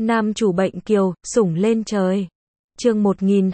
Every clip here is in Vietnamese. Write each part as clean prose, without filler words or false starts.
Nam chủ bệnh kiều, sủng lên trời. Chương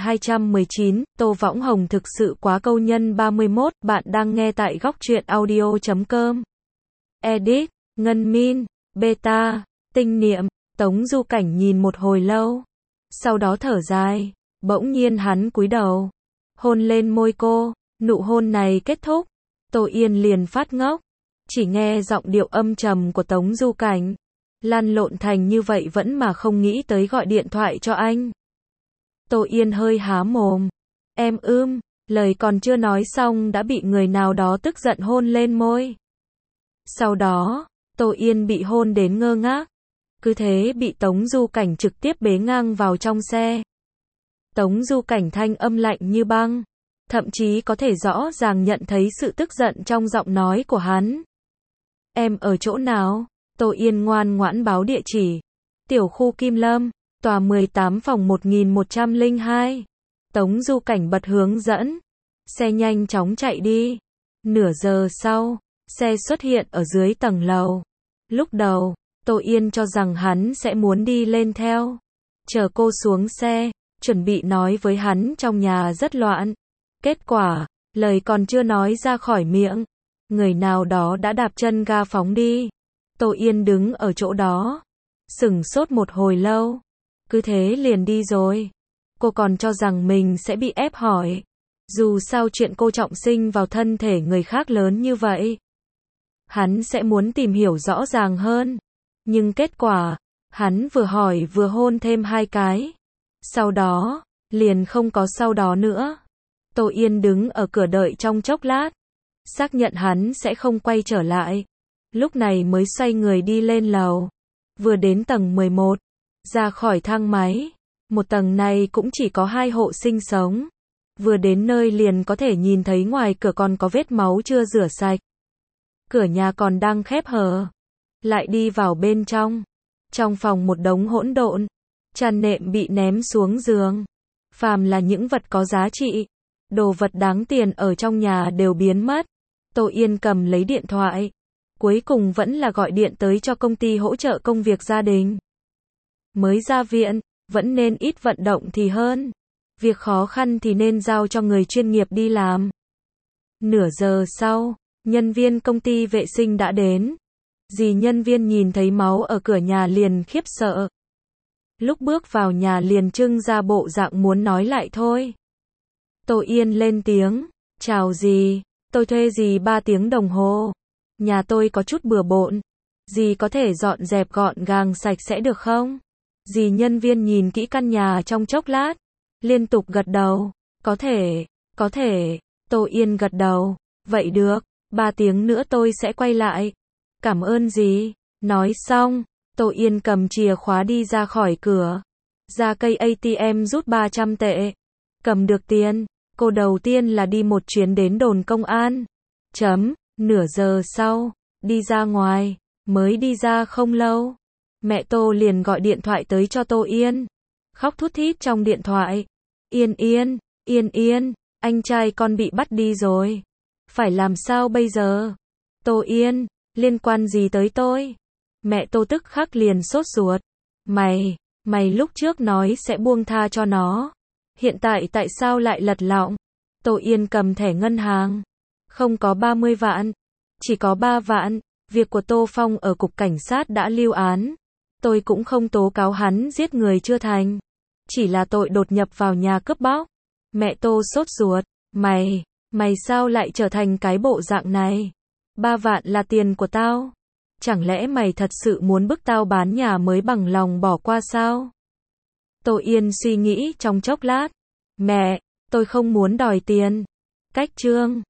1219, Tô Võng Hồng thực sự quá câu nhân 31, bạn đang nghe tại góc truyện audio.com. Edit, Ngân Min, Beta, Tinh Niệm, Tống Du Cảnh nhìn một hồi lâu. Sau đó thở dài, bỗng nhiên hắn cúi đầu, hôn lên môi cô, nụ hôn này kết thúc. Tô Yên liền phát ngốc, chỉ nghe giọng điệu âm trầm của Tống Du Cảnh. Lăn lộn thành như vậy vẫn mà không nghĩ tới gọi điện thoại cho anh. Tô Yên hơi há mồm. Em lời còn chưa nói xong đã bị người nào đó tức giận hôn lên môi. Sau đó, Tô Yên bị hôn đến ngơ ngác. Cứ thế bị Tống Du Cảnh trực tiếp bế ngang vào trong xe. Tống Du Cảnh thanh âm lạnh như băng. Thậm chí có thể rõ ràng nhận thấy sự tức giận trong giọng nói của hắn. Em ở chỗ nào? Tô Yên ngoan ngoãn báo địa chỉ. Tiểu khu Kim Lâm, tòa 18 phòng 1102. Tống Du Cảnh bật hướng dẫn. Xe nhanh chóng chạy đi. Nửa giờ sau, xe xuất hiện ở dưới tầng lầu. Lúc đầu, Tô Yên cho rằng hắn sẽ muốn đi lên theo. Chờ cô xuống xe, chuẩn bị nói với hắn trong nhà rất loạn. Kết quả, lời còn chưa nói ra khỏi miệng, người nào đó đã đạp chân ga phóng đi. Tô Yên đứng ở chỗ đó, sửng sốt một hồi lâu. Cứ thế liền đi rồi. Cô còn cho rằng mình sẽ bị ép hỏi. Dù sao chuyện cô trọng sinh vào thân thể người khác lớn như vậy, hắn sẽ muốn tìm hiểu rõ ràng hơn. Nhưng kết quả, hắn vừa hỏi vừa hôn thêm 2 cái. Sau đó, liền không có sau đó nữa. Tô Yên đứng ở cửa đợi trong chốc lát, xác nhận hắn sẽ không quay trở lại. Lúc này mới xoay người đi lên lầu. Vừa đến tầng 11, ra khỏi thang máy. Một tầng này cũng chỉ có 2 hộ sinh sống. Vừa đến nơi liền có thể nhìn thấy ngoài cửa còn có vết máu chưa rửa sạch. Cửa nhà còn đang khép hờ. Lại đi vào bên trong. Trong phòng một đống hỗn độn. Chăn nệm bị ném xuống giường. Phàm là những vật có giá trị, đồ vật đáng tiền ở trong nhà đều biến mất. Tô Yên cầm lấy điện thoại. Cuối cùng vẫn là gọi điện tới cho công ty hỗ trợ công việc gia đình. Mới ra viện, vẫn nên ít vận động thì hơn. Việc khó khăn thì nên giao cho người chuyên nghiệp đi làm. Nửa giờ sau, nhân viên công ty vệ sinh đã đến. Dì nhân viên nhìn thấy máu ở cửa nhà liền khiếp sợ. Lúc bước vào nhà liền trưng ra bộ dạng muốn nói lại thôi. Tô Yên lên tiếng. Chào dì, tôi thuê dì 3 tiếng đồng hồ. Nhà tôi có chút bừa bộn. Dì có thể dọn dẹp gọn gàng sạch sẽ được không? Dì nhân viên nhìn kỹ căn nhà trong chốc lát. Liên tục gật đầu. Có thể. Tô Yên gật đầu. Vậy được, 3 tiếng nữa tôi sẽ quay lại. Cảm ơn dì. Nói xong, Tô Yên cầm chìa khóa đi ra khỏi cửa. Ra cây ATM rút 300 tệ. Cầm được tiền, cô đầu tiên là đi một chuyến đến đồn công an. Nửa giờ sau, đi ra ngoài, mới đi ra không lâu. Mẹ Tô liền gọi điện thoại tới cho Tô Yên. Khóc thút thít trong điện thoại. Yên, anh trai con bị bắt đi rồi. Phải làm sao bây giờ? Tô Yên, liên quan gì tới tôi? Mẹ Tô tức khắc liền sốt ruột. Mày lúc trước nói sẽ buông tha cho nó. Hiện tại tại sao lại lật lọng? Tô Yên cầm thẻ ngân hàng. Không có 30 vạn. Chỉ có 3 vạn. Việc của Tô Phong ở cục cảnh sát đã lưu án. Tôi cũng không tố cáo hắn giết người chưa thành. Chỉ là tội đột nhập vào nhà cướp bóc. Mẹ Tô sốt ruột. Mày sao lại trở thành cái bộ dạng này? 3 vạn là tiền của tao. Chẳng lẽ mày thật sự muốn bức tao bán nhà mới bằng lòng bỏ qua sao? Tô Yên suy nghĩ trong chốc lát. Mẹ, tôi không muốn đòi tiền. Cách chương